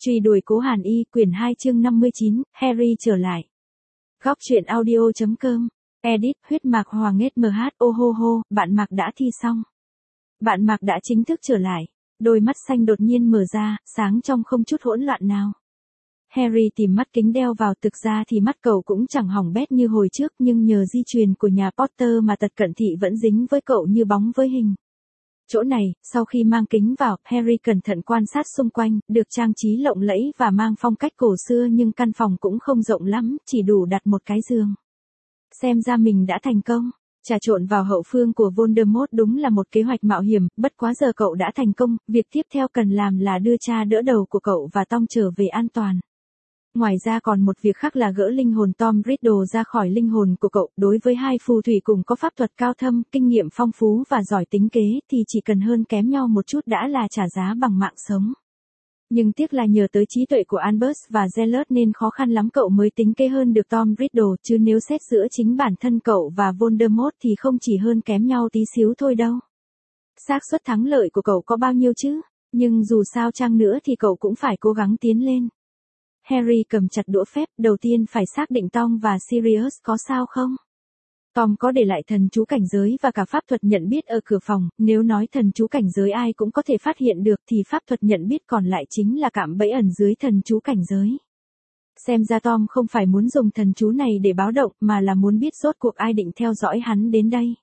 Truy đuổi cố Hàn Y, quyển 2 chương 59, Harry trở lại. Góc truyện audio.com, edit, huyết mạc hoàng SMH, ô hô hô, bạn Mạc đã thi xong. Bạn Mạc đã chính thức trở lại, đôi mắt xanh đột nhiên mở ra, sáng trong không chút hỗn loạn nào. Harry tìm mắt kính đeo vào, thực ra thì mắt cậu cũng chẳng hỏng bét như hồi trước, nhưng nhờ di truyền của nhà Potter mà tật cận thị vẫn dính với cậu như bóng với hình. Chỗ này, sau khi mang kính vào, Harry cẩn thận quan sát xung quanh, được trang trí lộng lẫy và mang phong cách cổ xưa nhưng căn phòng cũng không rộng lắm, chỉ đủ đặt một cái giường. Xem ra mình đã thành công. Trà trộn vào hậu phương của Voldemort đúng là một kế hoạch mạo hiểm, bất quá giờ cậu đã thành công, việc tiếp theo cần làm là đưa cha đỡ đầu của cậu và Tom trở về an toàn. Ngoài ra còn một việc khác là gỡ linh hồn Tom Riddle ra khỏi linh hồn của cậu. Đối với hai phù thủy cùng có pháp thuật cao thâm, kinh nghiệm phong phú và giỏi tính kế thì chỉ cần hơn kém nhau một chút đã là trả giá bằng mạng sống. Nhưng tiếc là nhờ tới trí tuệ của Albus và Zealot nên khó khăn lắm cậu mới tính kế hơn được Tom Riddle, chứ nếu xét giữa chính bản thân cậu và Voldemort thì không chỉ hơn kém nhau tí xíu thôi đâu. Xác suất thắng lợi của cậu có bao nhiêu chứ? Nhưng dù sao chăng nữa thì cậu cũng phải cố gắng tiến lên. Harry cầm chặt đũa phép, đầu tiên phải xác định Tom và Sirius có sao không. Tom có để lại thần chú cảnh giới và cả pháp thuật nhận biết ở cửa phòng, nếu nói thần chú cảnh giới ai cũng có thể phát hiện được thì pháp thuật nhận biết còn lại chính là cạm bẫy ẩn dưới thần chú cảnh giới. Xem ra Tom không phải muốn dùng thần chú này để báo động mà là muốn biết rốt cuộc ai định theo dõi hắn đến đây.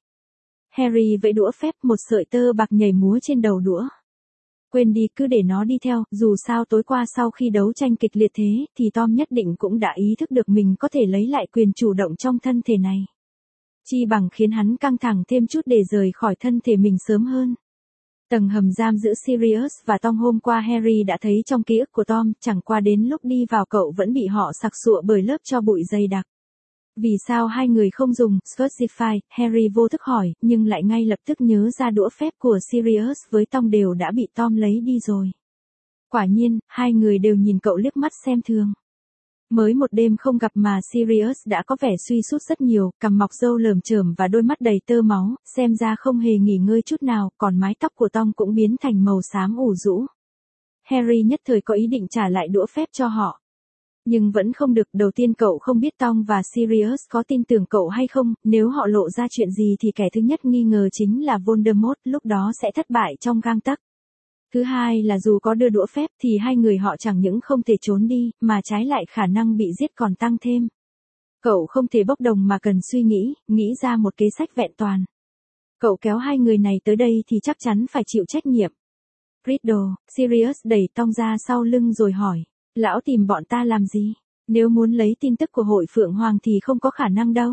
Harry vẫy đũa phép, một sợi tơ bạc nhảy múa trên đầu đũa. Quên đi, cứ để nó đi theo, dù sao tối qua sau khi đấu tranh kịch liệt thế, thì Tom nhất định cũng đã ý thức được mình có thể lấy lại quyền chủ động trong thân thể này. Chi bằng khiến hắn căng thẳng thêm chút để rời khỏi thân thể mình sớm hơn. Tầng hầm giam giữ Sirius và Tom hôm qua Harry đã thấy trong ký ức của Tom, chẳng qua đến lúc đi vào cậu vẫn bị họ sặc sụa bởi lớp tro bụi dày đặc. Vì sao hai người không dùng Spursify? Harry vô thức hỏi, nhưng lại ngay lập tức nhớ ra đũa phép của Sirius với Tom đều đã bị Tom lấy đi rồi. Quả nhiên, hai người đều nhìn cậu liếc mắt xem thường. Mới một đêm không gặp mà Sirius đã có vẻ suy sút rất nhiều, cằm mọc râu lởm chởm và đôi mắt đầy tơ máu, xem ra không hề nghỉ ngơi chút nào, còn mái tóc của Tom cũng biến thành màu xám ủ rũ. Harry nhất thời có ý định trả lại đũa phép cho họ. Nhưng vẫn không được, đầu tiên cậu không biết Tom và Sirius có tin tưởng cậu hay không, nếu họ lộ ra chuyện gì thì kẻ thứ nhất nghi ngờ chính là Voldemort, lúc đó sẽ thất bại trong gang tấc. Thứ hai là dù có đưa đũa phép thì hai người họ chẳng những không thể trốn đi, mà trái lại khả năng bị giết còn tăng thêm. Cậu không thể bốc đồng mà cần suy nghĩ ra một kế sách vẹn toàn. Cậu kéo hai người này tới đây thì chắc chắn phải chịu trách nhiệm. Riddle, Sirius đẩy Tom ra sau lưng rồi hỏi. Lão tìm bọn ta làm gì? Nếu muốn lấy tin tức của hội Phượng Hoàng thì không có khả năng đâu.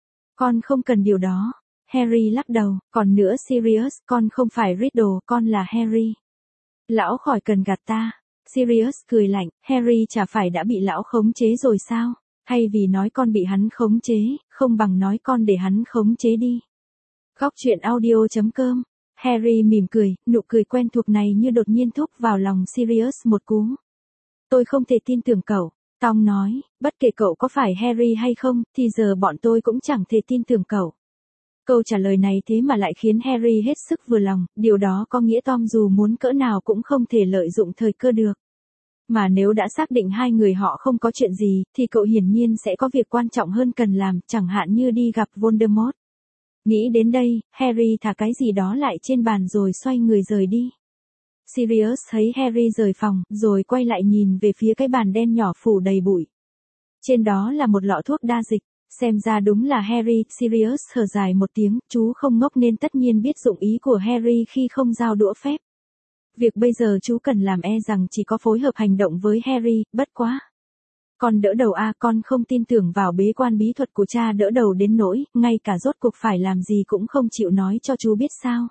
Con không cần điều đó. Harry lắc đầu, còn nữa Sirius, con không phải Riddle, con là Harry. Lão khỏi cần gạt ta. Sirius cười lạnh, Harry chả phải đã bị lão khống chế rồi sao? Thay vì nói con bị hắn khống chế, không bằng nói con để hắn khống chế đi. Góc truyện audio.com. Harry mỉm cười, nụ cười quen thuộc này như đột nhiên thúc vào lòng Sirius một cú. Tôi không thể tin tưởng cậu, Tom nói, bất kể cậu có phải Harry hay không, thì giờ bọn tôi cũng chẳng thể tin tưởng cậu. Câu trả lời này thế mà lại khiến Harry hết sức vừa lòng, điều đó có nghĩa Tom dù muốn cỡ nào cũng không thể lợi dụng thời cơ được. Mà nếu đã xác định hai người họ không có chuyện gì, thì cậu hiển nhiên sẽ có việc quan trọng hơn cần làm, chẳng hạn như đi gặp Voldemort. Nghĩ đến đây, Harry thả cái gì đó lại trên bàn rồi xoay người rời đi. Sirius thấy Harry rời phòng, rồi quay lại nhìn về phía cái bàn đen nhỏ phủ đầy bụi. Trên đó là một lọ thuốc đa dịch, xem ra đúng là Harry. Sirius thở dài một tiếng, chú không ngốc nên tất nhiên biết dụng ý của Harry khi không giao đũa phép. Việc bây giờ chú cần làm e rằng chỉ có phối hợp hành động với Harry, bất quá. Con đỡ đầu a, con không tin tưởng vào bế quan bí thuật của cha đỡ đầu đến nỗi, ngay cả rốt cuộc phải làm gì cũng không chịu nói cho chú biết sao.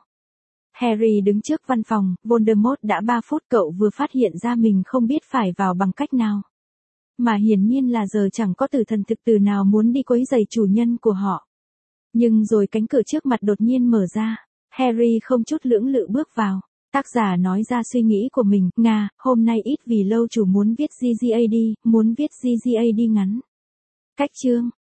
Harry đứng trước văn phòng, Voldemort đã 3 phút cậu vừa phát hiện ra mình không biết phải vào bằng cách nào. Mà hiển nhiên là giờ chẳng có tử thần thực tử nào muốn đi quấy rầy chủ nhân của họ. Nhưng rồi cánh cửa trước mặt đột nhiên mở ra, Harry không chút lưỡng lự bước vào. Tác giả nói ra suy nghĩ của mình, hôm nay ít vì lâu chủ muốn viết GGAD, muốn viết GGAD ngắn. Cách chương.